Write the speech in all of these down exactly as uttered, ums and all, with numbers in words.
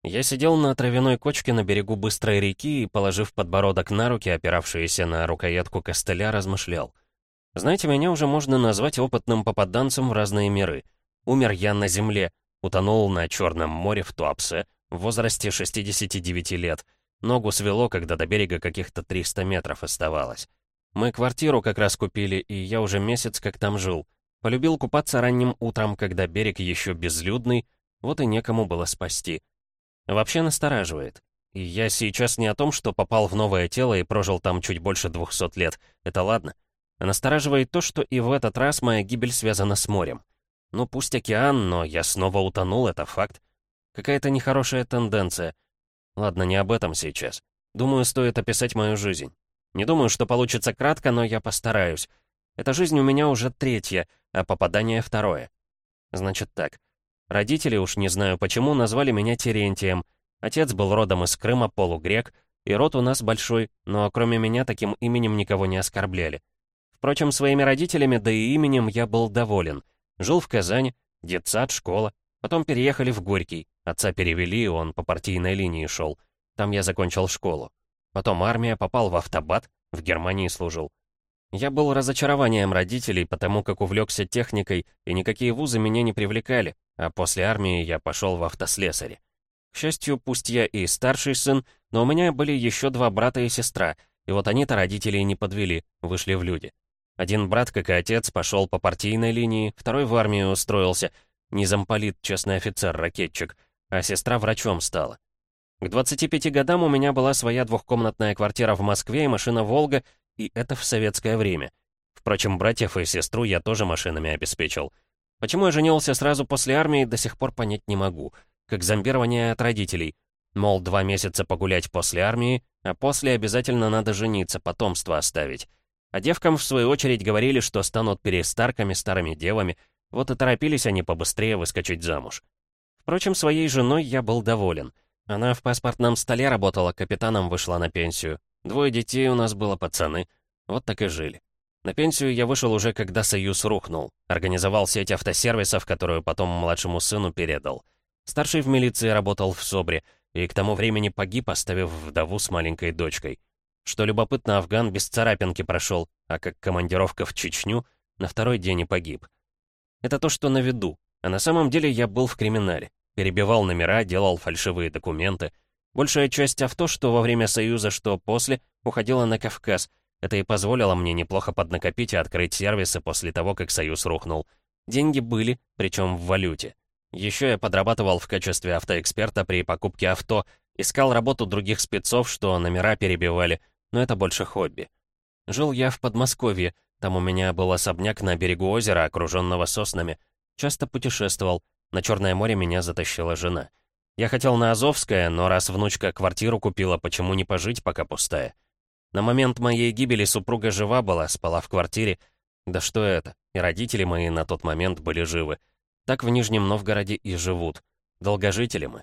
Я сидел на травяной кочке на берегу быстрой реки и, положив подбородок на руки, опиравшиеся на рукоятку костыля, размышлял. Знаете, меня уже можно назвать опытным попаданцем в разные миры. Умер я на земле, утонул на Черном море в Туапсе в возрасте шестидесяти девяти лет. Ногу свело, когда до берега каких-то триста метров оставалось. Мы квартиру как раз купили, и я уже месяц как там жил. Полюбил купаться ранним утром, когда берег еще безлюдный, вот и некому было спасти. Вообще настораживает. И я сейчас не о том, что попал в новое тело и прожил там чуть больше двухсот лет. Это ладно. А настораживает то, что и в этот раз моя гибель связана с морем. Ну, пусть океан, но я снова утонул, это факт. Какая-то нехорошая тенденция. Ладно, не об этом сейчас. Думаю, стоит описать мою жизнь. Не думаю, что получится кратко, но я постараюсь. Эта жизнь у меня уже третья, а попадание второе. Значит так. Родители, уж не знаю почему, назвали меня Терентием. Отец был родом из Крыма, полугрек, и род у нас большой, но кроме меня таким именем никого не оскорбляли. Впрочем, своими родителями, да и именем я был доволен. Жил в Казани, детсад, школа. Потом переехали в Горький. Отца перевели, он по партийной линии шел. Там я закончил школу. Потом армия, попал в автобат, в Германии служил. Я был разочарованием родителей, потому как увлекся техникой, и никакие вузы меня не привлекали, а после армии я пошел в автослесари. К счастью, пусть я и старший сын, но у меня были еще два брата и сестра, и вот они-то родителей не подвели, вышли в люди. Один брат, как и отец, пошел по партийной линии, второй в армию устроился, не замполит, честный офицер-ракетчик, а сестра врачом стала. К двадцати пяти годам у меня была своя двухкомнатная квартира в Москве и машина «Волга», и это в советское время. Впрочем, братьев и сестру я тоже машинами обеспечил. Почему я женился сразу после армии, до сих пор понять не могу. Как зомбирование от родителей. Мол, два месяца погулять после армии, а после обязательно надо жениться, потомство оставить. А девкам, в свою очередь, говорили, что станут перестарками, старыми девами, вот и торопились они побыстрее выскочить замуж. Впрочем, своей женой я был доволен. Она в паспортном столе работала, капитаном вышла на пенсию. Двое детей у нас было, пацаны. Вот так и жили. На пенсию я вышел уже, когда Союз рухнул. Организовал сеть автосервисов, которую потом младшему сыну передал. Старший в милиции работал в СОБРе, и к тому времени погиб, оставив вдову с маленькой дочкой. Что любопытно, Афган без царапинки прошел, а как командировка в Чечню, на второй день и погиб. Это то, что на виду. А на самом деле я был в криминале. Перебивал номера, делал фальшивые документы. Большая часть авто, что во время Союза, что после, уходила на Кавказ. Это и позволило мне неплохо поднакопить и открыть сервисы после того, как Союз рухнул. Деньги были, причем в валюте. Еще я подрабатывал в качестве автоэксперта при покупке авто, искал работу других спецов, что номера перебивали, но это больше хобби. Жил я в Подмосковье, там у меня был особняк на берегу озера, окруженного соснами. Часто путешествовал, на Черное море меня затащила жена. Я хотел на Азовское, но раз внучка квартиру купила, почему не пожить, пока пустая? На момент моей гибели супруга жива была, спала в квартире. Да что это, и родители мои на тот момент были живы. Так в Нижнем Новгороде и живут. Долгожители мы.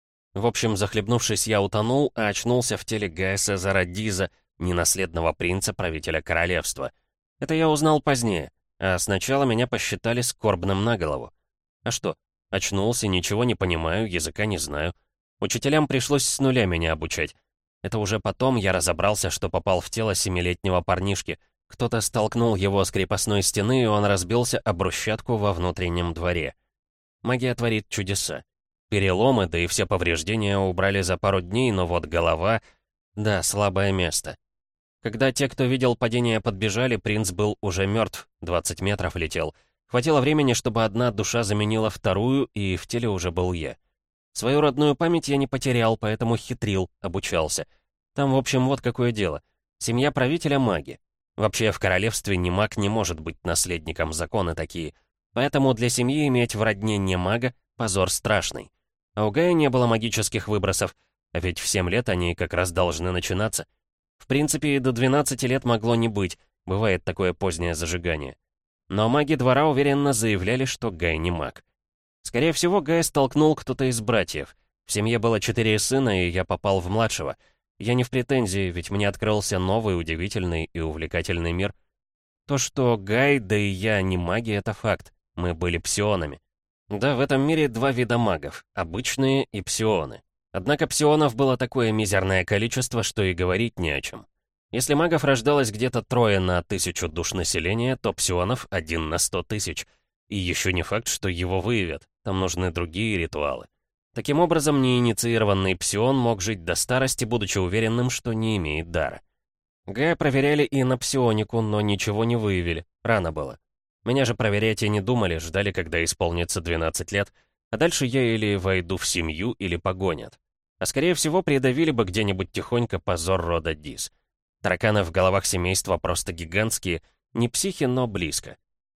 В общем, захлебнувшись, я утонул, а очнулся в теле Гая Сезара Диза, ненаследного принца, правителя королевства. Это я узнал позднее, а сначала меня посчитали скорбным на голову. А что, очнулся, ничего не понимаю, языка не знаю. Учителям пришлось с нуля меня обучать. Это уже потом я разобрался, что попал в тело семилетнего парнишки. Кто-то столкнул его с крепостной стены, и он разбился об брусчатку во внутреннем дворе. Магия творит чудеса. Переломы, да и все повреждения убрали за пару дней, но вот голова... Да, слабое место. Когда те, кто видел падение, подбежали, принц был уже мертв, двадцать метров летел. Хватило времени, чтобы одна душа заменила вторую, и в теле уже был я. Свою родную память я не потерял, поэтому хитрил, обучался. Там, в общем, вот какое дело. Семья правителя — маги. Вообще, в королевстве ни маг не может быть наследником, законы такие. Поэтому для семьи иметь в родне не мага — позор страшный. А у Гая не было магических выбросов, а ведь в семь лет они как раз должны начинаться. В принципе, и до двенадцати лет могло не быть, бывает такое позднее зажигание. Но маги двора уверенно заявляли, что Гай не маг. Скорее всего, Гая столкнул кто-то из братьев. В семье было четыре сына, и я попал в младшего. Я не в претензии, ведь мне открылся новый, удивительный и увлекательный мир. То, что Гай, да и я не маги, это факт. Мы были псионами. Да, в этом мире два вида магов — обычные и псионы. Однако псионов было такое мизерное количество, что и говорить не о чем. Если магов рождалось где-то трое на тысячу душ населения, то псионов один на сто тысяч. И еще не факт, что его выявят, там нужны другие ритуалы. Таким образом, неинициированный псион мог жить до старости, будучи уверенным, что не имеет дара. Гая проверяли и на псионику, но ничего не выявили, рано было. Меня же проверять и не думали, ждали, когда исполнится двенадцать лет, а дальше я или войду в семью, или погонят. А скорее всего, придавили бы где-нибудь тихонько позор рода Дис. Тараканы в головах семейства просто гигантские, не психи, но близко.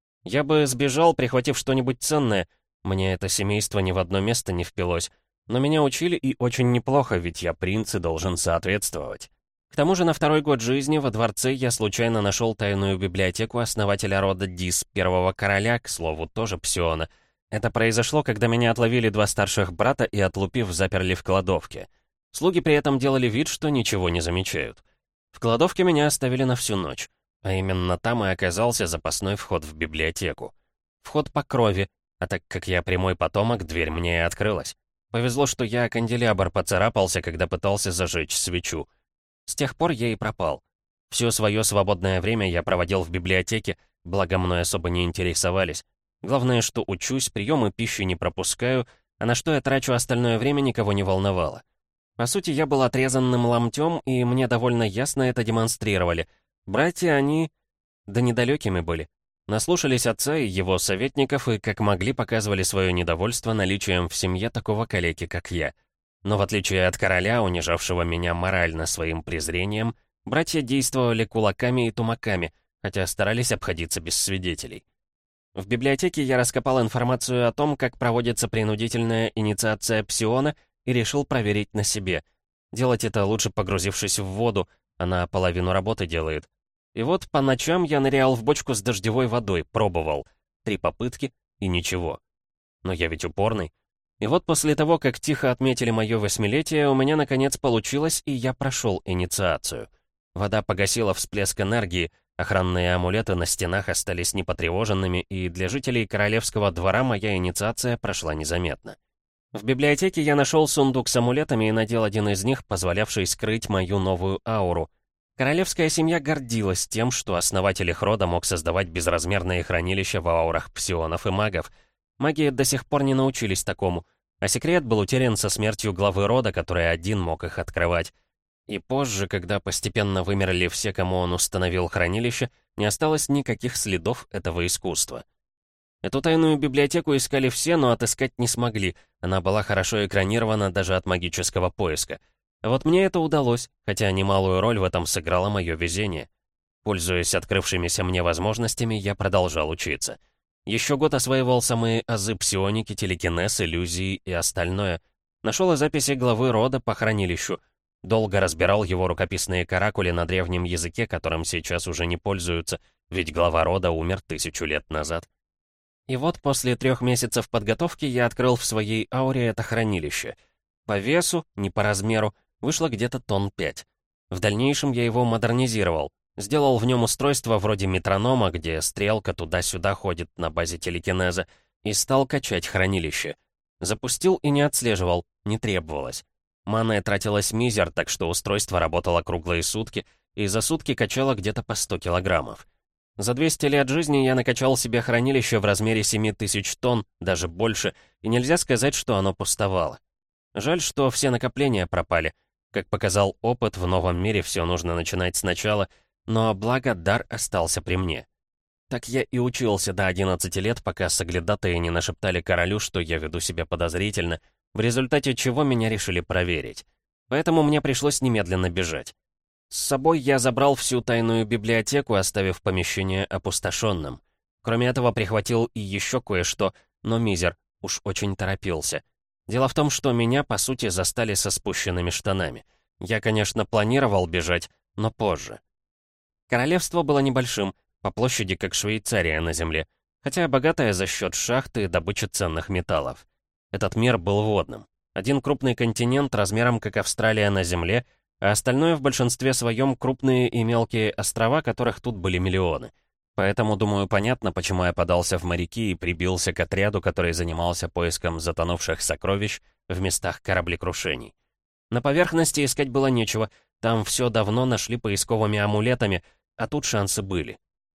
Я бы сбежал, прихватив что-нибудь ценное, мне это семейство ни в одно место не впилось, но меня учили и очень неплохо, ведь я принц и должен соответствовать. К тому же на второй год жизни во дворце я случайно нашел тайную библиотеку основателя рода Дис, первого короля, к слову, тоже псиона. Это произошло, когда меня отловили два старших брата и, отлупив, заперли в кладовке. Слуги при этом делали вид, что ничего не замечают. В кладовке меня оставили на всю ночь, а именно там и оказался запасной вход в библиотеку. Вход по крови, а так как я прямой потомок, дверь мне и открылась. Повезло, что я о канделябр поцарапался, когда пытался зажечь свечу. С тех пор я и пропал. Все свое свободное время я проводил в библиотеке, благо мной особо не интересовались. Главное, что учусь, приемы пищи не пропускаю, а на что я трачу остальное время, никого не волновало. По сути, я был отрезанным ломтем, и мне довольно ясно это демонстрировали. Братья, они... да недалекими были. Наслушались отца и его советников, и как могли показывали свое недовольство наличием в семье такого калеки, как я. Но в отличие от короля, унижавшего меня морально своим презрением, братья действовали кулаками и тумаками, хотя старались обходиться без свидетелей. В библиотеке я раскопал информацию о том, как проводится принудительная инициация псиона, и решил проверить на себе. Делать это лучше, погрузившись в воду, она половину работы делает. И вот по ночам я нырял в бочку с дождевой водой, пробовал. Три попытки и ничего. Но я ведь упорный. И вот после того, как тихо отметили мое восьмилетие, у меня наконец получилось, и я прошел инициацию. Вода погасила всплеск энергии, охранные амулеты на стенах остались непотревоженными, и для жителей королевского двора моя инициация прошла незаметно. В библиотеке я нашел сундук с амулетами и надел один из них, позволявший скрыть мою новую ауру. Королевская семья гордилась тем, что основатель их рода мог создавать безразмерные хранилища в аурах псионов и магов. Маги до сих пор не научились такому, а секрет был утерян со смертью главы рода, который один мог их открывать. И позже, когда постепенно вымерли все, кому он установил хранилище, не осталось никаких следов этого искусства. Эту тайную библиотеку искали все, но отыскать не смогли, она была хорошо экранирована даже от магического поиска. А вот мне это удалось, хотя немалую роль в этом сыграло мое везение. Пользуясь открывшимися мне возможностями, я продолжал учиться. Еще год осваивал самые азы псионики, телекинез, иллюзии и остальное. Нашел и записи главы рода по хранилищу. Долго разбирал его рукописные каракули на древнем языке, которым сейчас уже не пользуются, ведь глава рода умер тысячу лет назад. И вот после трех месяцев подготовки я открыл в своей ауре это хранилище. По весу, не по размеру, вышло где-то тонн пять. В дальнейшем я его модернизировал. Сделал в нем устройство вроде метронома, где стрелка туда-сюда ходит на базе телекинеза, и стал качать хранилище. Запустил и не отслеживал, не требовалось. Мана тратилась мизер, так что устройство работало круглые сутки, и за сутки качало где-то по сто килограммов. За двести лет жизни я накачал себе хранилище в размере семи тысяч тонн, даже больше, и нельзя сказать, что оно пустовало. Жаль, что все накопления пропали. Как показал опыт, в новом мире все нужно начинать сначала, но благо дар остался при мне. Так я и учился до одиннадцати лет, пока соглядатые не нашептали королю, что я веду себя подозрительно, в результате чего меня решили проверить. Поэтому мне пришлось немедленно бежать. С собой я забрал всю тайную библиотеку, оставив помещение опустошенным. Кроме этого, прихватил и еще кое-что, но мизер, уж очень торопился. Дело в том, что меня, по сути, застали со спущенными штанами. Я, конечно, планировал бежать, но позже. Королевство было небольшим, по площади как Швейцария на земле, хотя богатая за счет шахты и добычи ценных металлов. Этот мир был водным. Один крупный континент размером как Австралия на земле, а остальное в большинстве своем крупные и мелкие острова, которых тут были миллионы. Поэтому, думаю, понятно, почему я подался в моряки и прибился к отряду, который занимался поиском затонувших сокровищ в местах кораблекрушений. На поверхности искать было нечего, там все давно нашли поисковыми амулетами, а тут шансы были.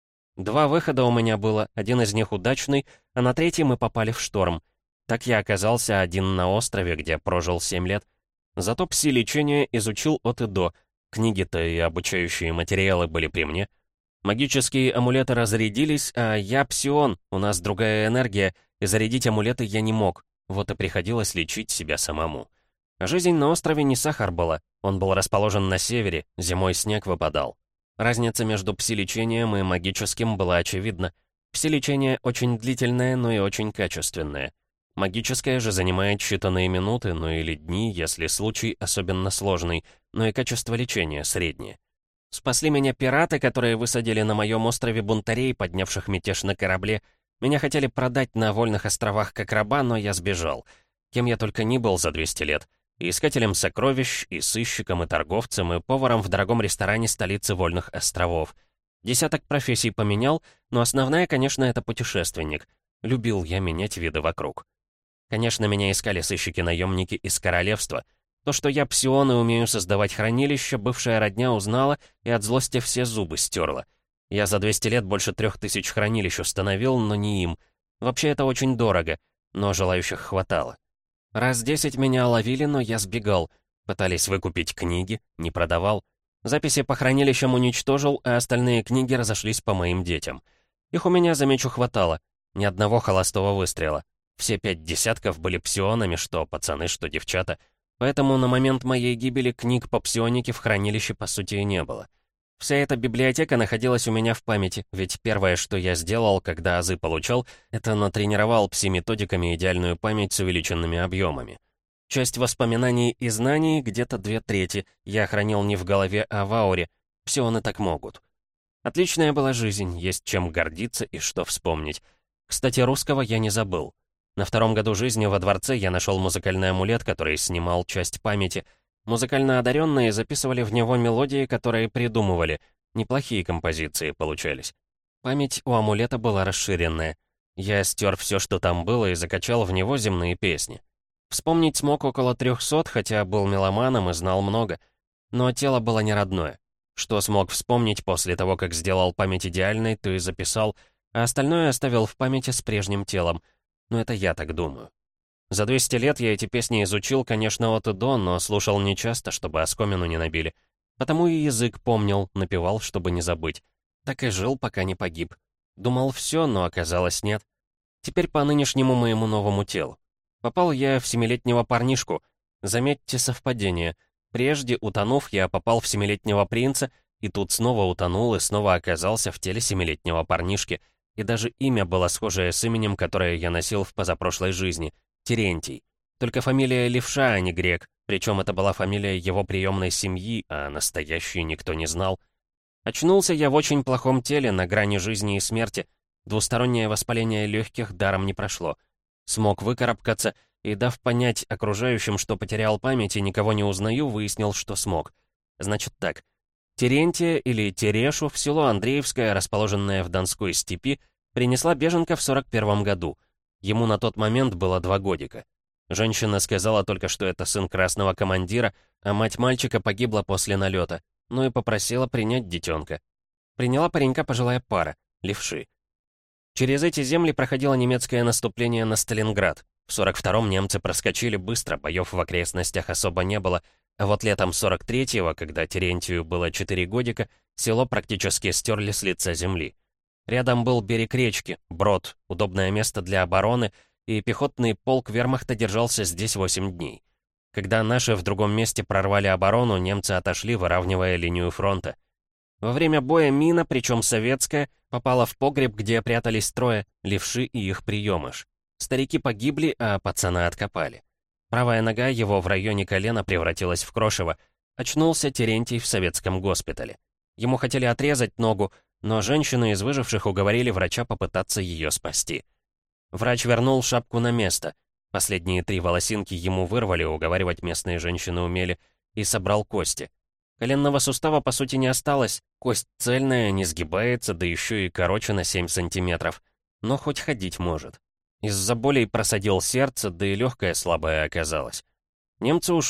Два выхода у меня было, один из них удачный, а на третий мы попали в шторм. Так я оказался один на острове, где прожил семь лет. Зато пси-лечение изучил от и до. Книги-то и обучающие материалы были при мне. Магические амулеты разрядились, а я псион, у нас другая энергия, и зарядить амулеты я не мог. Вот и приходилось лечить себя самому. Жизнь на острове не сахар была, он был расположен на севере, зимой снег выпадал. Разница между пси-лечением и магическим была очевидна. Пси-лечение очень длительное, но и очень качественное. Магическое же занимает считанные минуты, ну или дни, если случай особенно сложный, но и качество лечения среднее. Спасли меня пираты, которые высадили на моем острове бунтарей, поднявших мятеж на корабле. Меня хотели продать на вольных островах как раба, но я сбежал. Кем я только ни был за двести лет. И искателем сокровищ, и сыщиком, и торговцем, и поваром в дорогом ресторане столицы Вольных островов. Десяток профессий поменял, но основная, конечно, это путешественник. Любил я менять виды вокруг. Конечно, меня искали сыщики-наемники из королевства. То, что я псион и умею создавать хранилища, бывшая родня узнала и от злости все зубы стерла. Я за двести лет больше трех тысяч хранилищ установил, но не им. Вообще это очень дорого, но желающих хватало. Раз десять меня ловили, но я сбегал. Пытались выкупить книги, не продавал. Записи по хранилищам уничтожил, а остальные книги разошлись по моим детям. Их у меня, замечу, хватало. Ни одного холостого выстрела. Все пять десятков были псионами, что пацаны, что девчата. Поэтому на момент моей гибели книг по псионике в хранилище по сути и не было. Вся эта библиотека находилась у меня в памяти, ведь первое, что я сделал, когда азы получал, это натренировал пси-методиками идеальную память с увеличенными объемами. Часть воспоминаний и знаний, где-то две трети, я хранил не в голове, а в ауре. Псионы так могут. Отличная была жизнь, есть чем гордиться и что вспомнить. Кстати, русского я не забыл. На втором году жизни во дворце я нашел музыкальный амулет, который снимал часть памяти. Музыкально одаренные записывали в него мелодии, которые придумывали. Неплохие композиции получались. Память у амулета была расширенная. Я стер все, что там было, и закачал в него земные песни. Вспомнить смог около трехсот, хотя был меломаном и знал много. Но тело было не родное. Что смог вспомнить после того, как сделал память идеальной, то и записал, а остальное оставил в памяти с прежним телом. Но это я так думаю. За двести лет я эти песни изучил, конечно, от и до, но слушал нечасто, чтобы оскомину не набили. Потому и язык помнил, напевал, чтобы не забыть. Так и жил, пока не погиб. Думал все, но оказалось нет. Теперь по нынешнему моему новому телу. Попал я в семилетнего парнишку. Заметьте совпадение. Прежде, утонув, я попал в семилетнего принца, и тут снова утонул и снова оказался в теле семилетнего парнишки. И даже имя было схожее с именем, которое я носил в позапрошлой жизни — Терентий. Только фамилия Левша, а не грек, причем это была фамилия его приемной семьи, а настоящей никто не знал. Очнулся я в очень плохом теле, на грани жизни и смерти. Двустороннее воспаление легких даром не прошло. Смог выкарабкаться и, дав понять окружающим, что потерял память и никого не узнаю, выяснил, что смог. Значит так. Терентия или Терешу в село Андреевское, расположенное в Донской степи, принесла беженка в сорок первом году. Ему на тот момент было два годика. Женщина сказала только, что это сын красного командира, а мать мальчика погибла после налета, ну и попросила принять детенка. Приняла паренька пожилая пара, левши. Через эти земли проходило немецкое наступление на Сталинград. В сорок втором немцы проскочили быстро, боев в окрестностях особо не было, а вот летом сорок третьего, когда Терентию было четыре годика, село практически стерли с лица земли. Рядом был берег речки, Брод, удобное место для обороны, и пехотный полк вермахта держался здесь восемь дней. Когда наши в другом месте прорвали оборону, немцы отошли, выравнивая линию фронта. Во время боя мина, причем советская, попала в погреб, где прятались трое, левши и их приемыш. Старики погибли, а пацана откопали. Правая нога его в районе колена превратилась в крошево. Очнулся Терентий в советском госпитале. Ему хотели отрезать ногу, но женщины из выживших уговорили врача попытаться ее спасти. Врач вернул шапку на место. Последние три волосинки ему вырвали, уговаривать местные женщины умели, и собрал кости. Коленного сустава, по сути, не осталось. Кость цельная, не сгибается, да еще и короче на семь сантиметров. Но хоть ходить может. Из-за болей просадил сердце, да и легкое слабое оказалось. Немцы ушли,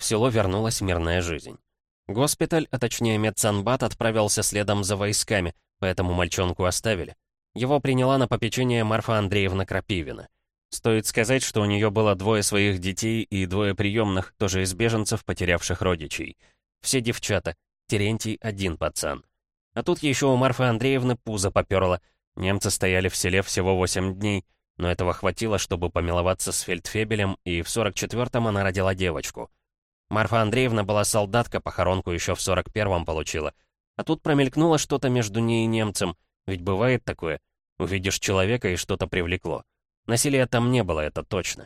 в село вернулась мирная жизнь. Госпиталь, а точнее медсанбат, отправился следом за войсками, поэтому мальчонку оставили. Его приняла на попечение Марфа Андреевна Крапивина. Стоит сказать, что у нее было двое своих детей и двое приемных, тоже из беженцев, потерявших родичей. Все девчата, Терентий один пацан. А тут еще у Марфы Андреевны пузо поперло. Немцы стояли в селе всего восемь дней, но этого хватило, чтобы помиловаться с фельдфебелем, и в сорок четвёртом она родила девочку. Марфа Андреевна была солдатка, похоронку еще в сорок первом получила. А тут промелькнуло что-то между ней и немцем, ведь бывает такое. Увидишь человека, и что-то привлекло. Насилия там не было, это точно.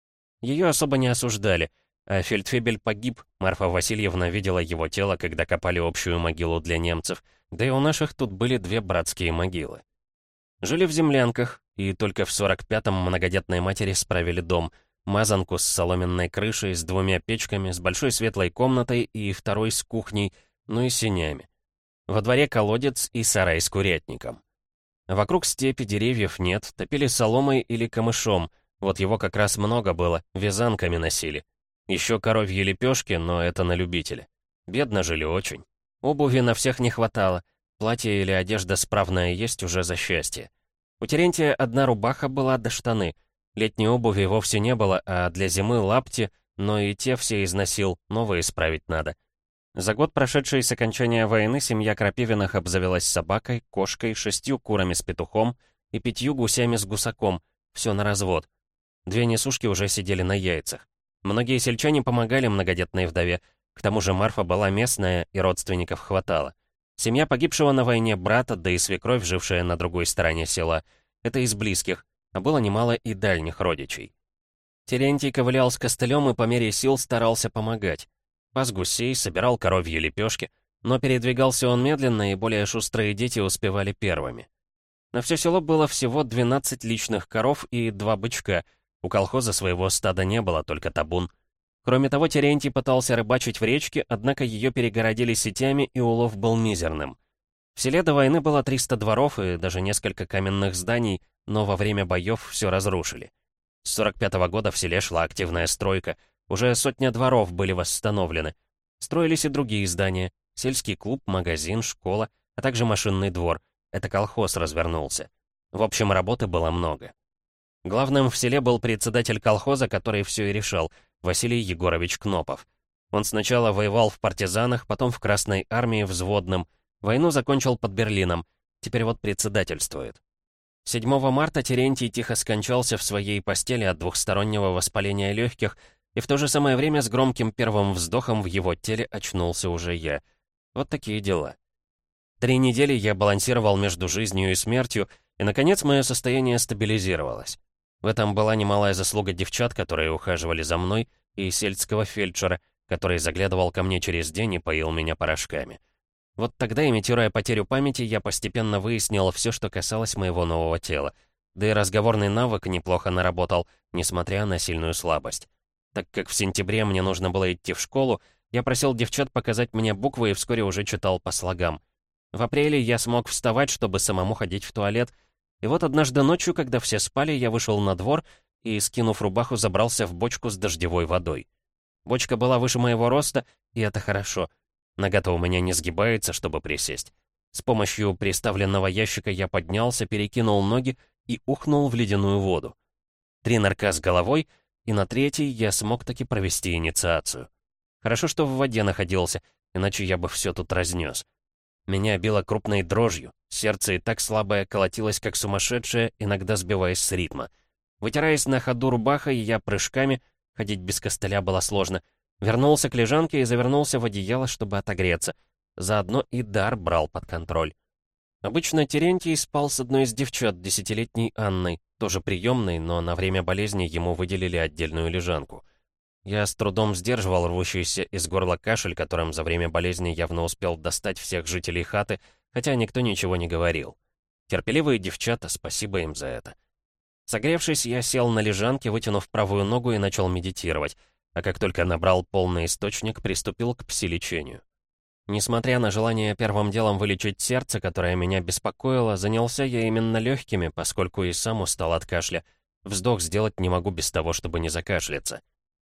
Ее особо не осуждали, а фельдфебель погиб, Марфа Васильевна видела его тело, когда копали общую могилу для немцев, да и у наших тут были две братские могилы. Жили в землянках, и только в сорок пятом многодетной матери справили дом, мазанку с соломенной крышей, с двумя печками, с большой светлой комнатой и второй с кухней, ну и сенями. Во дворе колодец и сарай с курятником. Вокруг степи, деревьев нет, топили соломой или камышом, вот его как раз много было, вязанками носили. Еще коровьи лепешки, но это на любителя. Бедно жили очень. Обуви на всех не хватало, платье или одежда справная есть уже за счастье. У Терентия одна рубаха была до штаны, летней обуви вовсе не было, а для зимы лапти, но и те все износил, новые исправить надо. За год, прошедший с окончания войны, семья Крапивиных обзавелась собакой, кошкой, шестью курами с петухом и пятью гусями с гусаком, все на развод. Две несушки уже сидели на яйцах. Многие сельчане помогали многодетной вдове, к тому же Марфа была местная, и родственников хватало. Семья погибшего на войне брата, да и свекровь, жившая на другой стороне села, это из близких, а было немало и дальних родичей. Терентий ковылял с костылем и по мере сил старался помогать. Пас гусей, собирал коровьи лепешки, но передвигался он медленно, и более шустрые дети успевали первыми. На все село было всего двенадцать личных коров и два бычка. У колхоза своего стада не было, только табун. Кроме того, Терентий пытался рыбачить в речке, однако ее перегородили сетями, и улов был мизерным. В селе до войны было триста дворов и даже несколько каменных зданий, но во время боев все разрушили. С сорок пятого года в селе шла активная стройка, уже сотня дворов были восстановлены. Строились и другие здания, сельский клуб, магазин, школа, а также машинный двор. Это колхоз развернулся. В общем, работы было много. Главным в селе был председатель колхоза, который все и решал, Василий Егорович Кнопов. Он сначала воевал в партизанах, потом в Красной армии взводным. Войну закончил под Берлином. Теперь вот председательствует. седьмого марта Терентий тихо скончался в своей постели от двухстороннего воспаления легких, и в то же самое время с громким первым вздохом в его теле очнулся уже я. Вот такие дела. Три недели я балансировал между жизнью и смертью, и, наконец, мое состояние стабилизировалось. В этом была немалая заслуга девчат, которые ухаживали за мной, и сельского фельдшера, который заглядывал ко мне через день и поил меня порошками. Вот тогда, имитируя потерю памяти, я постепенно выяснил все, что касалось моего нового тела. Да и разговорный навык неплохо наработал, несмотря на сильную слабость. Так как в сентябре мне нужно было идти в школу, я просил девчат показать мне буквы и вскоре уже читал по слогам. В апреле я смог вставать, чтобы самому ходить в туалет. И вот однажды ночью, когда все спали, я вышел на двор и, скинув рубаху, забрался в бочку с дождевой водой. Бочка была выше моего роста, и это хорошо. Нога-то у меня не сгибается, чтобы присесть. С помощью приставленного ящика я поднялся, перекинул ноги и ухнул в ледяную воду. Три нырка с головой, и на третий я смог таки провести инициацию. Хорошо, что в воде находился, иначе я бы все тут разнес. Меня било крупной дрожью, сердце и так слабое колотилось, как сумасшедшее, иногда сбиваясь с ритма. Вытираясь на ходу рубахой, я прыжками, ходить без костыля было сложно, вернулся к лежанке и завернулся в одеяло, чтобы отогреться. Заодно и дар брал под контроль. Обычно Терентий спал с одной из девчат, десятилетней Анной, тоже приемной, но на время болезни ему выделили отдельную лежанку. Я с трудом сдерживал рвущийся из горла кашель, которым за время болезни явно успел достать всех жителей хаты, хотя никто ничего не говорил. Терпеливые девчата, спасибо им за это. Согревшись, я сел на лежанке, вытянув правую ногу и начал медитировать, а как только набрал полный источник, приступил к пси-лечению. Несмотря на желание первым делом вылечить сердце, которое меня беспокоило, занялся я именно легкими, поскольку и сам устал от кашля. Вздох сделать не могу без того, чтобы не закашляться.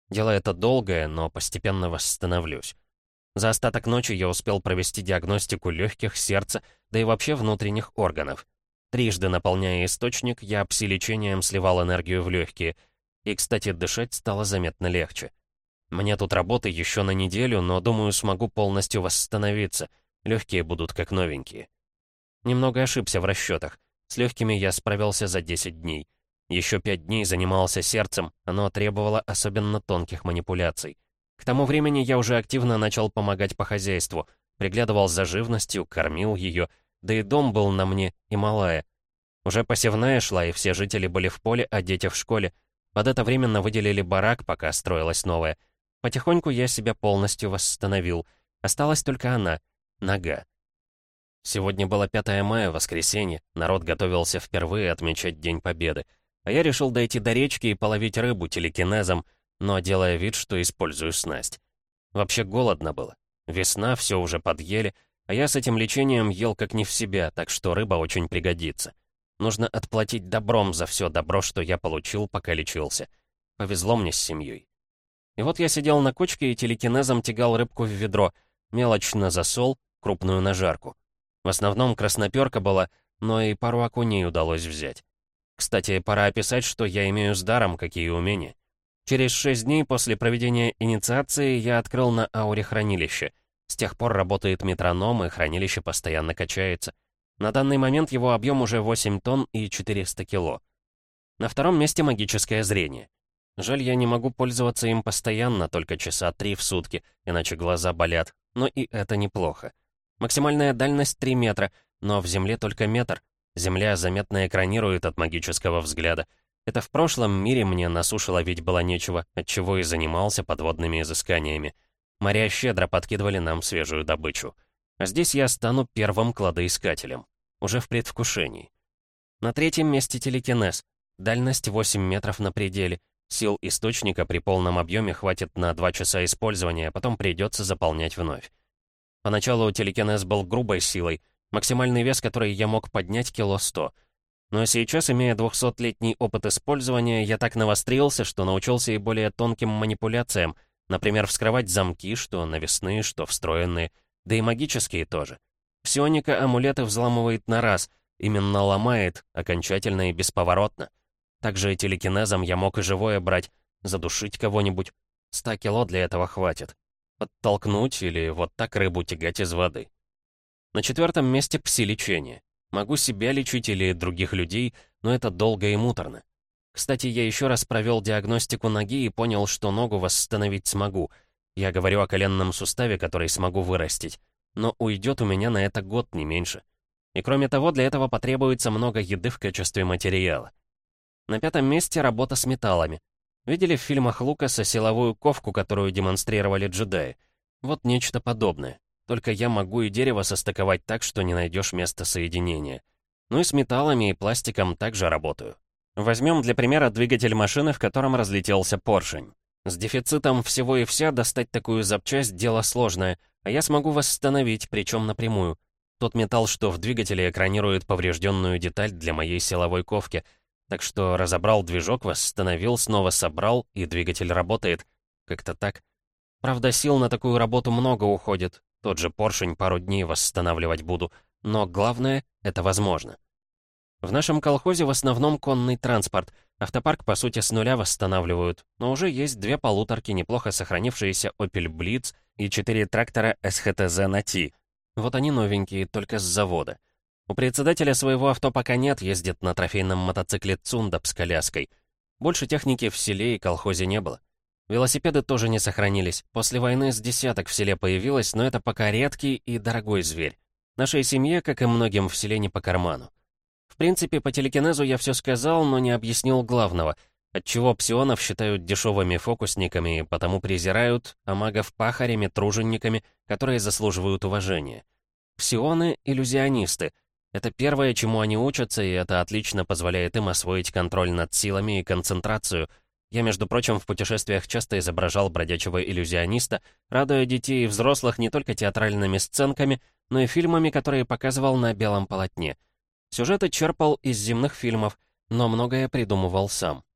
Дело это долгое, но постепенно восстановлюсь. За остаток ночи я успел провести диагностику легких, сердца, да и вообще внутренних органов. Трижды наполняя источник, я пси-лечением сливал энергию в легкие. И, кстати, дышать стало заметно легче. Мне тут работы еще на неделю, но, думаю, смогу полностью восстановиться. Легкие будут как новенькие. Немного ошибся в расчетах. С легкими я справился за десять дней. Еще пять дней занимался сердцем, оно требовало особенно тонких манипуляций. К тому времени я уже активно начал помогать по хозяйству, приглядывал за живностью, кормил ее, да и дом был на мне, и малая. Уже посевная шла, и все жители были в поле, а дети в школе. Под это временно выделили барак, пока строилась новая. Потихоньку я себя полностью восстановил. Осталась только она, нога. Сегодня было пятое мая, воскресенье, народ готовился впервые отмечать День Победы. А я решил дойти до речки и половить рыбу телекинезом, но делая вид, что использую снасть. Вообще голодно было. Весна, все уже подъели, а я с этим лечением ел как не в себя, так что рыба очень пригодится. Нужно отплатить добром за все добро, что я получил, пока лечился. Повезло мне с семьей. И вот я сидел на кочке и телекинезом тягал рыбку в ведро, мелочь на засол, крупную на жарку. В основном красноперка была, но и пару окуней удалось взять. Кстати, пора описать, что я имею с даром, какие умения. Через шесть дней после проведения инициации я открыл на ауре хранилище. С тех пор работает метроном, и хранилище постоянно качается. На данный момент его объем уже восемь тонн и четыреста кило. На втором месте магическое зрение. Жаль, я не могу пользоваться им постоянно, только часа три в сутки, иначе глаза болят, но и это неплохо. Максимальная дальность три метра, но в земле только метр. Земля заметно экранирует от магического взгляда. Это в прошлом мире мне на суше ловить было нечего, отчего и занимался подводными изысканиями. Моря щедро подкидывали нам свежую добычу. А здесь я стану первым кладоискателем. Уже в предвкушении. На третьем месте телекинез. Дальность восемь метров на пределе. Сил источника при полном объеме хватит на два часа использования, а потом придется заполнять вновь. Поначалу телекинез был грубой силой, максимальный вес, который я мог поднять, кило сто. Но сейчас, имея двухсотлетний опыт использования, я так навострился, что научился и более тонким манипуляциям, например, вскрывать замки, что навесные, что встроенные, да и магические тоже. Псионика амулеты взламывает на раз, именно ломает, окончательно и бесповоротно. Также телекинезом я мог и живое брать, задушить кого-нибудь. Ста кило для этого хватит. Подтолкнуть или вот так рыбу тягать из воды. На четвертом месте пси-лечение. Могу себя лечить или других людей, но это долго и муторно. Кстати, я еще раз провел диагностику ноги и понял, что ногу восстановить смогу. Я говорю о коленном суставе, который смогу вырастить. Но уйдет у меня на это год, не меньше. И кроме того, для этого потребуется много еды в качестве материала. На пятом месте работа с металлами. Видели в фильмах Лукаса силовую ковку, которую демонстрировали джедаи? Вот нечто подобное. Только я могу и дерево состыковать так, что не найдешь места соединения. Ну и с металлами и пластиком также работаю. Возьмем для примера двигатель машины, в котором разлетелся поршень. С дефицитом всего и вся достать такую запчасть — дело сложное, а я смогу восстановить, причем напрямую. Тот металл, что в двигателе, экранирует поврежденную деталь для моей силовой ковки. Так что разобрал движок, восстановил, снова собрал, и двигатель работает. Как-то так. Правда, сил на такую работу много уходит. Тот же поршень пару дней восстанавливать буду. Но главное — это возможно. В нашем колхозе в основном конный транспорт. Автопарк, по сути, с нуля восстанавливают. Но уже есть две полуторки, неплохо сохранившиеся Opel Blitz и четыре трактора эс ха тэ зет на ти. Вот они новенькие, только с завода. У председателя своего авто пока нет, ездит на трофейном мотоцикле Цундап с коляской. Больше техники в селе и колхозе не было. Велосипеды тоже не сохранились. После войны с десяток в селе появилось, но это пока редкий и дорогой зверь. Нашей семье, как и многим в селе, не по карману. В принципе, по телекинезу я все сказал, но не объяснил главного, отчего псионов считают дешевыми фокусниками и потому презирают, а магов пахарями, тружениками, которые заслуживают уважения. Псионы — иллюзионисты. Это первое, чему они учатся, и это отлично позволяет им освоить контроль над силами и концентрацию. Я, между прочим, в путешествиях часто изображал бродячего иллюзиониста, радуя детей и взрослых не только театральными сценками, но и фильмами, которые показывал на белом полотне. Сюжеты черпал из земных фильмов, но многое придумывал сам.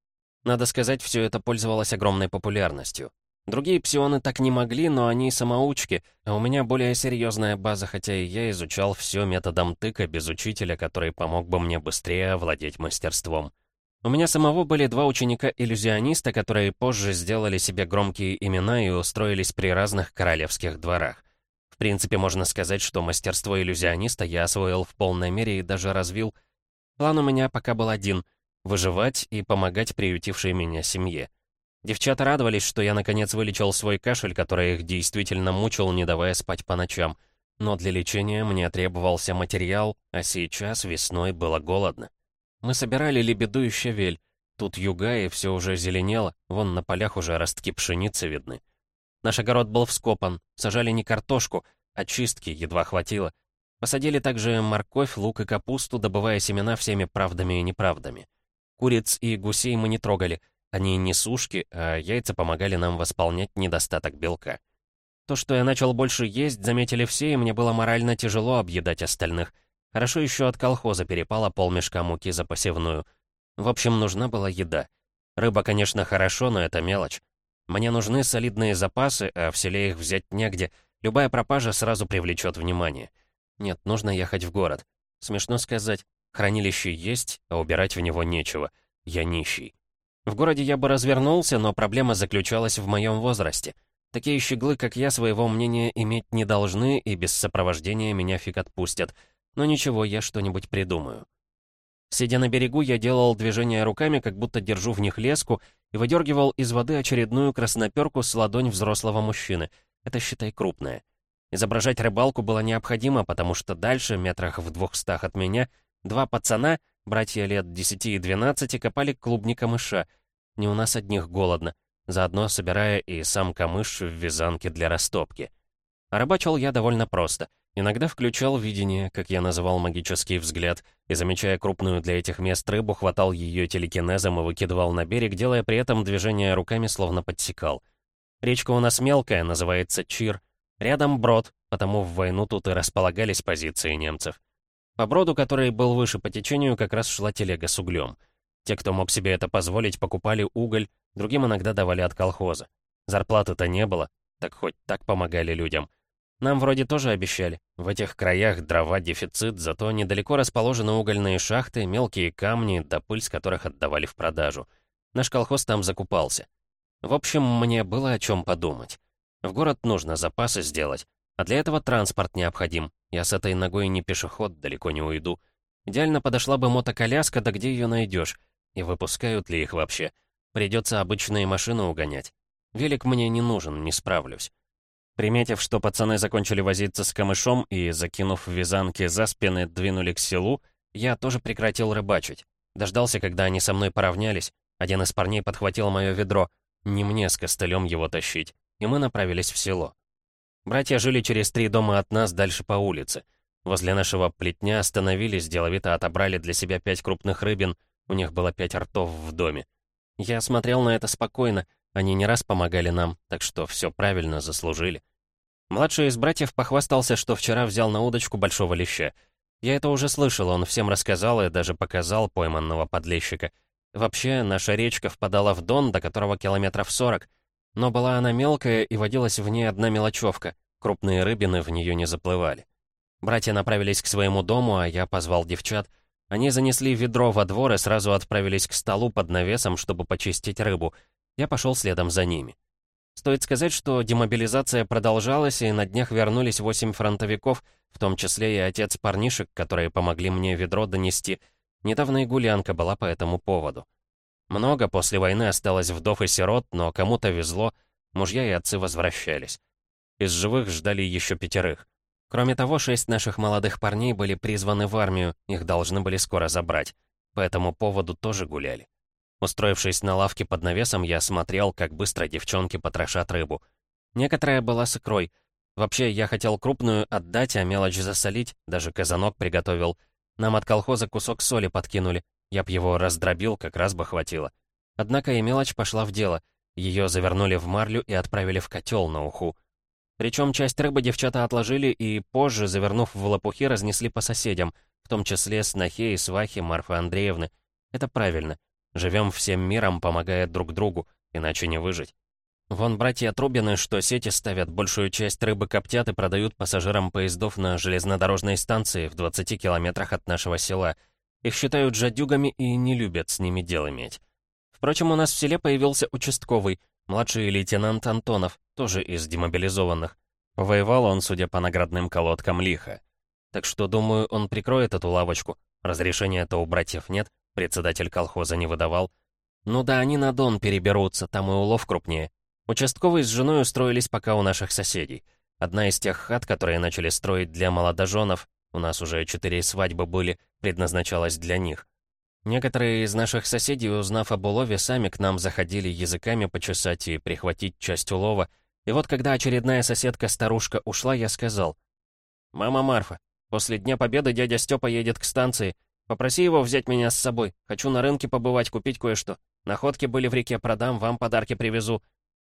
Надо сказать, все это пользовалось огромной популярностью. Другие псионы так не могли, но они самоучки, а у меня более серьезная база, хотя и я изучал все методом тыка без учителя, который помог бы мне быстрее овладеть мастерством. У меня самого были два ученика-иллюзиониста, которые позже сделали себе громкие имена и устроились при разных королевских дворах. В принципе, можно сказать, что мастерство иллюзиониста я освоил в полной мере и даже развил. План у меня пока был один — выживать и помогать приютившей меня семье. Девчата радовались, что я наконец вылечил свой кашель, который их действительно мучил, не давая спать по ночам. Но для лечения мне требовался материал, а сейчас весной было голодно. Мы собирали лебеду и щавель. Тут юга, и все уже зеленело, вон на полях уже ростки пшеницы видны. Наш огород был вскопан, сажали не картошку, а чистки едва хватило. Посадили также морковь, лук и капусту, добывая семена всеми правдами и неправдами. Куриц и гусей мы не трогали. Они не сушки, а яйца помогали нам восполнять недостаток белка. То, что я начал больше есть, заметили все, и мне было морально тяжело объедать остальных. Хорошо еще от колхоза перепало полмешка муки за посевную. В общем, нужна была еда. Рыба, конечно, хорошо, но это мелочь. Мне нужны солидные запасы, а в селе их взять негде. Любая пропажа сразу привлечет внимание. Нет, нужно ехать в город. Смешно сказать, хранилище есть, а убирать в него нечего. Я нищий. В городе я бы развернулся, но проблема заключалась в моем возрасте. Такие щеглы, как я, своего мнения иметь не должны, и без сопровождения меня фиг отпустят. Но ничего, я что-нибудь придумаю. Сидя на берегу, я делал движения руками, как будто держу в них леску, и выдергивал из воды очередную красноперку с ладонь взрослого мужчины. Это, считай, крупная. Изображать рыбалку было необходимо, потому что дальше, метрах в двухстах от меня, два пацана, братья лет десяти и двенадцати, копали клубни камыша. Не у нас одних голодно, заодно собирая и сам камыш в вязанке для растопки. А рыбачил я довольно просто. Иногда включал видение, как я называл магический взгляд, и, замечая крупную для этих мест рыбу, хватал ее телекинезом и выкидывал на берег, делая при этом движение руками, словно подсекал. Речка у нас мелкая, называется Чир. Рядом брод, потому в войну тут и располагались позиции немцев. По броду, который был выше по течению, как раз шла телега с углем. Те, кто мог себе это позволить, покупали уголь, другим иногда давали от колхоза. Зарплаты-то не было, так хоть так помогали людям. Нам вроде тоже обещали. В этих краях дрова дефицит, зато недалеко расположены угольные шахты, мелкие камни, да пыль с которых отдавали в продажу. Наш колхоз там закупался. В общем, мне было о чем подумать. В город нужно запасы сделать, а для этого транспорт необходим. Я с этой ногой не пешеход, далеко не уйду. Идеально подошла бы мотоколяска, да где ее найдешь? И выпускают ли их вообще? Придется обычные машины угонять. Велик мне не нужен, не справлюсь. Приметив, что пацаны закончили возиться с камышом и, закинув вязанки за спины, двинули к селу, я тоже прекратил рыбачить. Дождался, когда они со мной поравнялись. Один из парней подхватил мое ведро. Не мне с костылем его тащить. И мы направились в село. Братья жили через три дома от нас, дальше по улице. Возле нашего плетня остановились, деловито отобрали для себя пять крупных рыбин. У них было пять ртов в доме. Я смотрел на это спокойно. Они не раз помогали нам, так что все правильно заслужили. Младший из братьев похвастался, что вчера взял на удочку большого леща. Я это уже слышал, он всем рассказал и даже показал пойманного подлещика. Вообще, наша речка впадала в Дон, до которого километров сорок. Но была она мелкая, и водилась в ней одна мелочевка. Крупные рыбины в нее не заплывали. Братья направились к своему дому, а я позвал девчат. Они занесли ведро во двор и сразу отправились к столу под навесом, чтобы почистить рыбу. Я пошел следом за ними. Стоит сказать, что демобилизация продолжалась, и на днях вернулись восемь фронтовиков, в том числе и отец парнишек, которые помогли мне ведро донести. Недавно и гулянка была по этому поводу. Много после войны осталось вдов и сирот, но кому-то везло, мужья и отцы возвращались. Из живых ждали еще пятерых. Кроме того, шесть наших молодых парней были призваны в армию, их должны были скоро забрать. По этому поводу тоже гуляли. Устроившись на лавке под навесом, я смотрел, как быстро девчонки потрошат рыбу. Некоторая была с икрой. Вообще, я хотел крупную отдать, а мелочь засолить, даже казанок приготовил. Нам от колхоза кусок соли подкинули. Я б его раздробил, как раз бы хватило. Однако и мелочь пошла в дело. Ее завернули в марлю и отправили в котел на уху. Причем часть рыбы девчата отложили и позже, завернув в лопухи, разнесли по соседям, в том числе снохе и свахе Марфы Андреевны. Это правильно. Живем всем миром, помогая друг другу, иначе не выжить. Вон братья Трубины, что сети ставят, большую часть рыбы коптят и продают пассажирам поездов на железнодорожной станции в двадцати километрах от нашего села. Их считают жадюгами и не любят с ними дел иметь. Впрочем, у нас в селе появился участковый, младший лейтенант Антонов, тоже из демобилизованных. Повоевал он, судя по наградным колодкам, лихо. Так что, думаю, он прикроет эту лавочку. Разрешения-то у братьев нет, председатель колхоза не выдавал. Ну да, они на Дон переберутся, там и улов крупнее. Участковый с женой устроились пока у наших соседей. Одна из тех хат, которые начали строить для молодоженов, у нас уже четыре свадьбы были, предназначалась для них. Некоторые из наших соседей, узнав об улове, сами к нам заходили языками почесать и прихватить часть улова. И вот когда очередная соседка-старушка ушла, я сказал: «Мама Марфа, после Дня Победы дядя Степа едет к станции. Попроси его взять меня с собой. Хочу на рынке побывать, купить кое-что. Находки были в реке, продам, вам подарки привезу».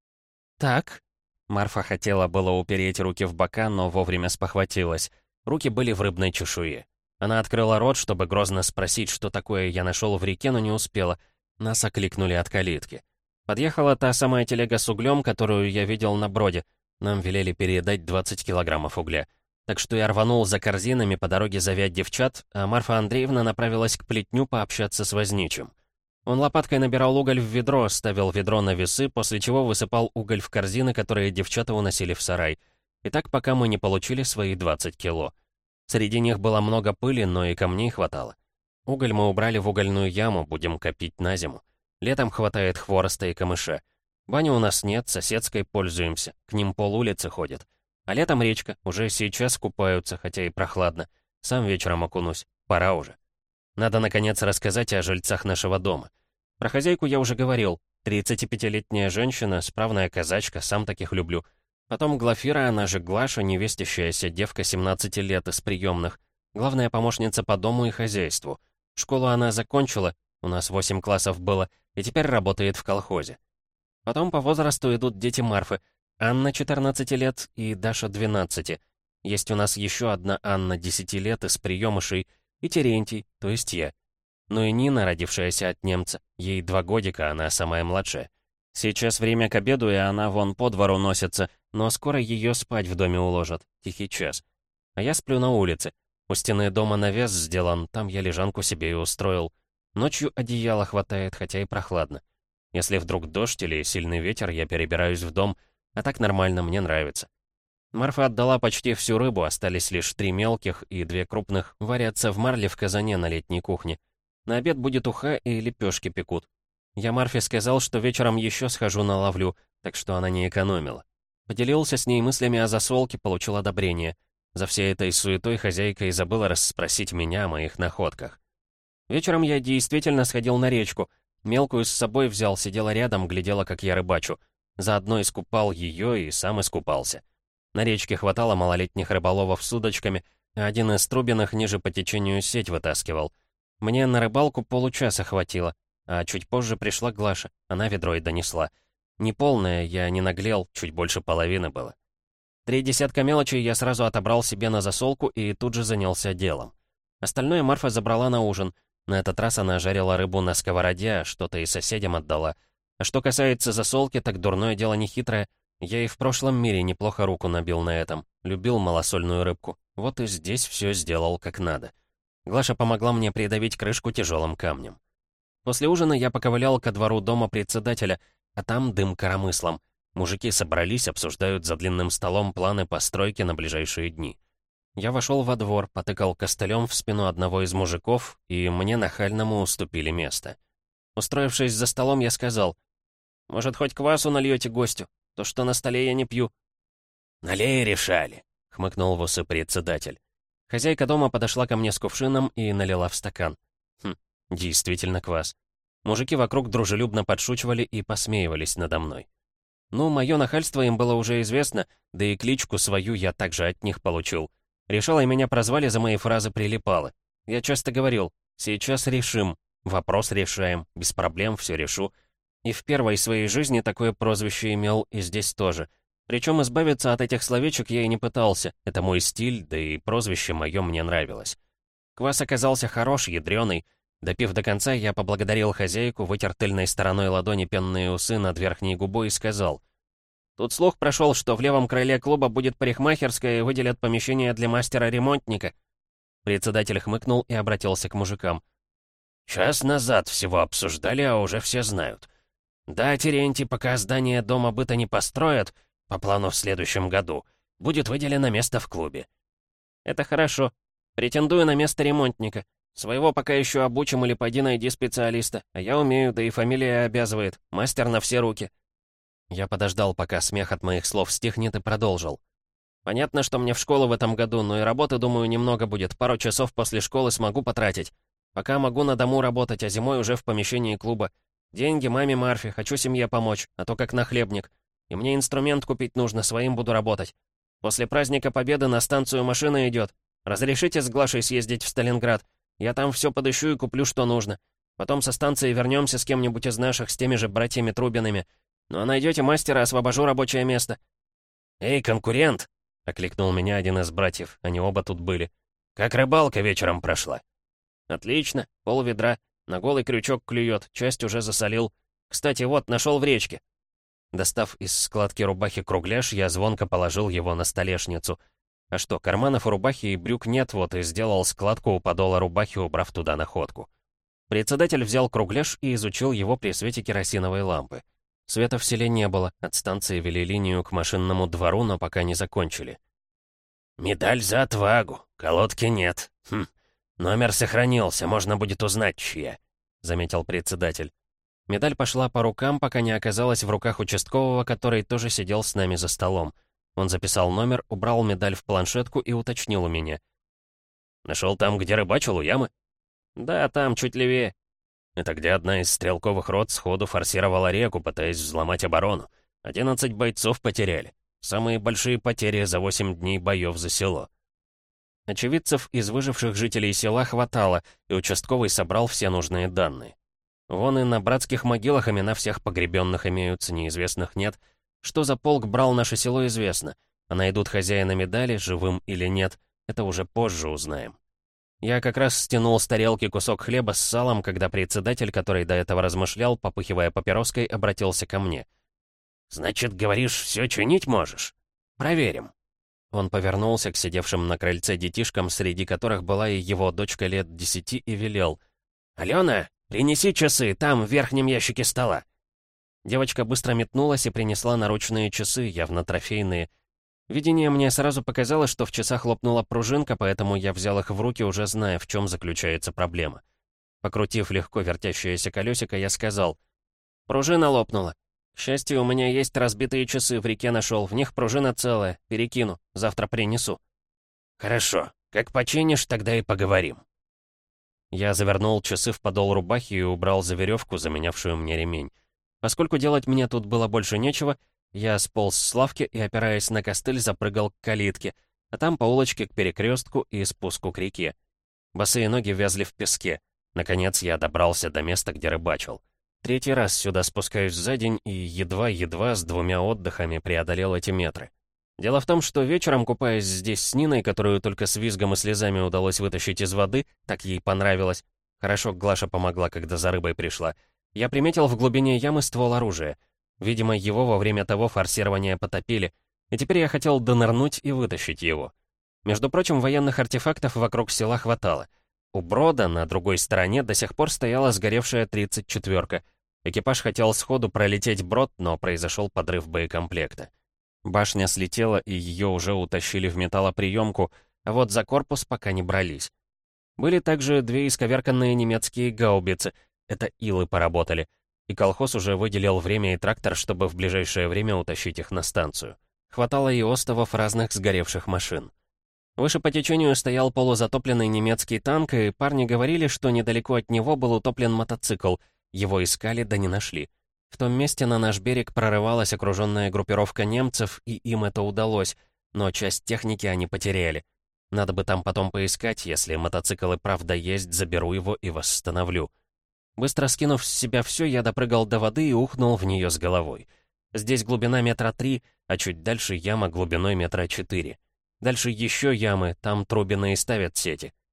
«Так?» Марфа хотела было упереть руки в бока, но вовремя спохватилась. Руки были в рыбной чешуе. Она открыла рот, чтобы грозно спросить, что такое я нашел в реке, но не успела. Нас окликнули от калитки. Подъехала та самая телега с углем, которую я видел на броде. Нам велели передать двадцать килограммов угля. Так что я рванул за корзинами, по дороге зовя девчат, а Марфа Андреевна направилась к плетню пообщаться с возничим. Он лопаткой набирал уголь в ведро, ставил ведро на весы, после чего высыпал уголь в корзины, которые девчата уносили в сарай. И так, пока мы не получили свои двадцать кило. Среди них было много пыли, но и камней хватало. Уголь мы убрали в угольную яму, будем копить на зиму. Летом хватает хвороста и камыша. Бани у нас нет, соседской пользуемся, к ним пол улицы ходит. А летом речка, уже сейчас купаются, хотя и прохладно. Сам вечером окунусь, пора уже. Надо, наконец, рассказать о жильцах нашего дома. Про хозяйку я уже говорил. тридцатипятилетняя женщина, справная казачка, сам таких люблю. Потом Глафира, она же Глаша, невестящаяся девка семнадцати лет из приемных. Главная помощница по дому и хозяйству. Школу она закончила, у нас восемь классов было, и теперь работает в колхозе. Потом по возрасту идут дети Марфы. Анна, четырнадцати лет, и Даша, двенадцати. Есть у нас еще одна Анна, десяти лет, из приемышей, и Терентий, то есть я. Ну и Нина, родившаяся от немца. Ей два годика, она самая младшая. Сейчас время к обеду, и она вон по двору носится, но скоро ее спать в доме уложат. Тихий час. А я сплю на улице. У стены дома навес сделан, там я лежанку себе и устроил. Ночью одеяла хватает, хотя и прохладно. Если вдруг дождь или сильный ветер, я перебираюсь в дом, а так нормально, мне нравится. Марфа отдала почти всю рыбу, остались лишь три мелких и две крупных, варятся в марле в казане на летней кухне. На обед будет уха и лепешки пекут. Я Марфе сказал, что вечером еще схожу наловлю, так что она не экономила. Поделился с ней мыслями о засолке, получил одобрение. За всей этой суетой хозяйка и забыла расспросить меня о моих находках. Вечером я действительно сходил на речку. Мелкую с собой взял, сидела рядом, глядела, как я рыбачу. Заодно искупал ее и сам искупался. На речке хватало малолетних рыболовов с удочками, а один из Трубиных ниже по течению сеть вытаскивал. Мне на рыбалку получаса хватило, а чуть позже пришла Глаша, она ведро и донесла. Неполное, я не наглел, чуть больше половины было. Три десятка мелочей я сразу отобрал себе на засолку и тут же занялся делом. Остальное Марфа забрала на ужин. На этот раз она жарила рыбу на сковороде, а что-то и соседям отдала. А что касается засолки, так дурное дело не хитрое. Я и в прошлом мире неплохо руку набил на этом. Любил малосольную рыбку. Вот и здесь все сделал как надо. Глаша помогла мне придавить крышку тяжелым камнем. После ужина я поковылял ко двору дома председателя, а там дым коромыслом. Мужики собрались, обсуждают за длинным столом планы постройки на ближайшие дни. Я вошел во двор, потыкал костылем в спину одного из мужиков, и мне нахальному уступили место. Устроившись за столом, я сказал: «Может, хоть квасу нальете гостю? То, что на столе, я не пью». «Налей, решали», — хмыкнул в усы председатель. Хозяйка дома подошла ко мне с кувшином и налила в стакан. Хм, действительно квас. Мужики вокруг дружелюбно подшучивали и посмеивались надо мной. Ну, мое нахальство им было уже известно, да и кличку свою я также от них получил. Решала меня прозвали за мои фразы «прилипалы». Я часто говорил: «Сейчас решим, вопрос решаем, без проблем все решу». И в первой своей жизни такое прозвище имел, и здесь тоже. Причем избавиться от этих словечек я и не пытался. Это мой стиль, да и прозвище мое мне нравилось. Квас оказался хорош, ядреный. Допив до конца, я поблагодарил хозяйку, вытер тыльной стороной ладони пенные усы над верхней губой и сказал: «Тут слух прошел, что в левом крыле клуба будет парикмахерская и выделят помещение для мастера-ремонтника». Председатель хмыкнул и обратился к мужикам. «Час назад всего обсуждали, а уже все знают. Да, Терентий, пока здание дома быта не построят, по плану в следующем году, будет выделено место в клубе». «Это хорошо. Претендую на место ремонтника. Своего пока еще обучим или пойди найди специалиста. А я умею, да и фамилия обязывает. Мастер на все руки». Я подождал, пока смех от моих слов стихнет, и продолжил. «Понятно, что мне в школу в этом году, но и работы, думаю, немного будет. Пару часов после школы смогу потратить. Пока могу на дому работать, а зимой уже в помещении клуба. Деньги маме Марфе, хочу семье помочь, а то как нахлебник. И мне инструмент купить нужно, своим буду работать. После праздника Победы на станцию машина идет. Разрешите с Глашей съездить в Сталинград? Я там все подыщу и куплю, что нужно. Потом со станции вернемся с кем-нибудь из наших, с теми же братьями Трубиными. Ну а найдете мастера, освобожу рабочее место». «Эй, конкурент!» — окликнул меня один из братьев, они оба тут были. «Как рыбалка вечером прошла?» «Отлично, пол-ведра. На голый крючок клюет, часть уже засолил. Кстати, вот, нашел в речке». Достав из складки рубахи кругляш, я звонко положил его на столешницу. А что, карманов у рубахи и брюк нет, вот и сделал складку у подола рубахи, убрав туда находку. Председатель взял кругляш и изучил его при свете керосиновой лампы. Света в селе не было, от станции вели линию к машинному двору, но пока не закончили. «Медаль за отвагу, колодки нет. Хм, номер сохранился, можно будет узнать, чья», — заметил председатель. Медаль пошла по рукам, пока не оказалась в руках участкового, который тоже сидел с нами за столом. Он записал номер, убрал медаль в планшетку и уточнил у меня. «Нашел там, где рыбачил, у ямы?» «Да, там, чуть левее». «Это где одна из стрелковых рот сходу форсировала реку, пытаясь взломать оборону. Одиннадцать бойцов потеряли. Самые большие потери за восемь дней боев за село». Очевидцев из выживших жителей села хватало, и участковый собрал все нужные данные. Вон и на братских могилах имена всех погребенных имеются, неизвестных нет. Что за полк брал наше село, известно. А найдут хозяина медали, живым или нет, это уже позже узнаем. Я как раз стянул с тарелки кусок хлеба с салом, когда председатель, который до этого размышлял, попыхивая папироской, обратился ко мне. «Значит, говоришь, все чинить можешь? Проверим». Он повернулся к сидевшим на крыльце детишкам, среди которых была и его дочка лет десяти, и велел. «Алена, принеси часы, там, в верхнем ящике стола». Девочка быстро метнулась и принесла наручные часы, явно трофейные. Видение мне сразу показало, что в часах лопнула пружинка, поэтому я взял их в руки, уже зная, в чем заключается проблема. Покрутив легко вертящееся колесико, я сказал: «Пружина лопнула. К счастью, у меня есть разбитые часы, в реке нашел, в них пружина целая, перекину, завтра принесу». «Хорошо, как починишь, тогда и поговорим». Я завернул часы в подол рубахи и убрал за веревку, заменявшую мне ремень. Поскольку делать мне тут было больше нечего, я сполз с лавки и, опираясь на костыль, запрыгал к калитке, а там по улочке к перекрестку и спуску к реке. Босые ноги вязли в песке. Наконец я добрался до места, где рыбачил. Третий раз сюда спускаюсь за день и едва-едва с двумя отдыхами преодолел эти метры. Дело в том, что вечером, купаясь здесь с Ниной, которую только с визгом и слезами удалось вытащить из воды, так ей понравилось, хорошо Глаша помогла, когда за рыбой пришла, я приметил в глубине ямы ствол оружия. Видимо, его во время того форсирования потопили, и теперь я хотел донырнуть и вытащить его. Между прочим, военных артефактов вокруг села хватало. У брода на другой стороне до сих пор стояла сгоревшая тридцать четвёрка. Экипаж хотел сходу пролететь брод, но произошел подрыв боекомплекта. Башня слетела, и ее уже утащили в металлоприемку, а вот за корпус пока не брались. Были также две исковерканные немецкие гаубицы, это илы поработали, и колхоз уже выделил время и трактор, чтобы в ближайшее время утащить их на станцию. Хватало и остовов разных сгоревших машин. Выше по течению стоял полузатопленный немецкий танк, и парни говорили, что недалеко от него был утоплен мотоцикл. Его искали, да не нашли. В том месте на наш берег прорывалась окруженная группировка немцев, и им это удалось, но часть техники они потеряли. Надо бы там потом поискать, если мотоцикл и правда есть, заберу его и восстановлю. Быстро скинув с себя все, я допрыгал до воды и ухнул в нее с головой. Здесь глубина метра три, а чуть дальше яма глубиной метра четыре. Дальше еще ямы, там Трубины и ставят сети.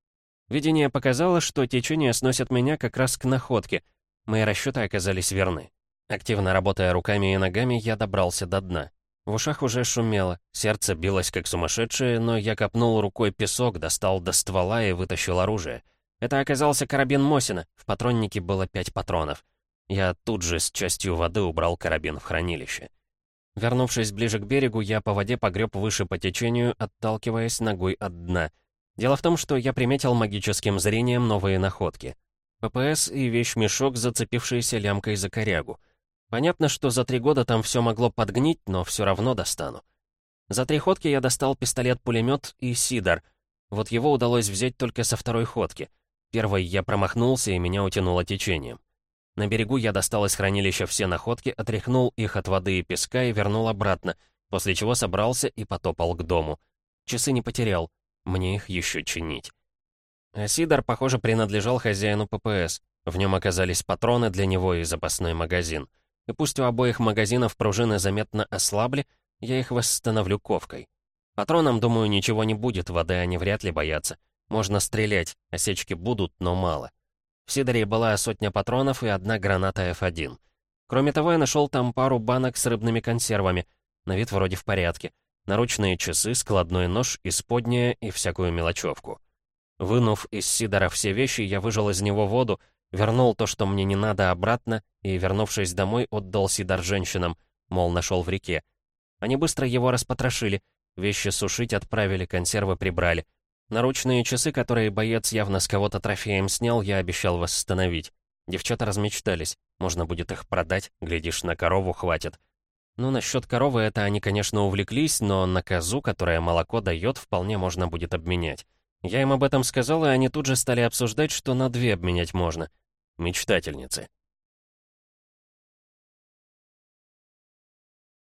Видение показало, что течение сносит меня как раз к находке. Мои расчеты оказались верны. Активно работая руками и ногами, я добрался до дна. В ушах уже шумело, сердце билось как сумасшедшее, но я копнул рукой песок, достал до ствола и вытащил оружие. Это оказался карабин Мосина, в патроннике было пять патронов. Я тут же с частью воды убрал карабин в хранилище. Вернувшись ближе к берегу, я по воде погреб выше по течению, отталкиваясь ногой от дна. Дело в том, что я приметил магическим зрением новые находки. ППС и вещмешок, зацепившиеся лямкой за корягу. Понятно, что за три года там все могло подгнить, но все равно достану. За три ходки я достал пистолет-пулемет и сидор. Вот его удалось взять только со второй ходки. Первой я промахнулся, и меня утянуло течением. На берегу я достал из хранилища все находки, отряхнул их от воды и песка и вернул обратно, после чего собрался и потопал к дому. Часы не потерял, мне их еще чинить. А сидор, похоже, принадлежал хозяину ППС. В нем оказались патроны для него и запасной магазин. И пусть у обоих магазинов пружины заметно ослабли, я их восстановлю ковкой. Патронам, думаю, ничего не будет, воды они вряд ли боятся. Можно стрелять, осечки будут, но мало. В сидоре была сотня патронов и одна граната эф один. Кроме того, я нашел там пару банок с рыбными консервами. На вид вроде в порядке. Наручные часы, складной нож, исподнее и всякую мелочевку. Вынув из сидора все вещи, я выжал из него воду, вернул то, что мне не надо, обратно, и, вернувшись домой, отдал сидор женщинам, мол, нашел в реке. Они быстро его распотрошили, вещи сушить отправили, консервы прибрали. Наручные часы, которые боец явно с кого-то трофеем снял, я обещал восстановить. Девчата размечтались, можно будет их продать, глядишь, на корову хватит. Ну, насчет коровы это они, конечно, увлеклись, но на козу, которая молоко дает, вполне можно будет обменять. Я им об этом сказал, и они тут же стали обсуждать, что на две обменять можно. Мечтательницы.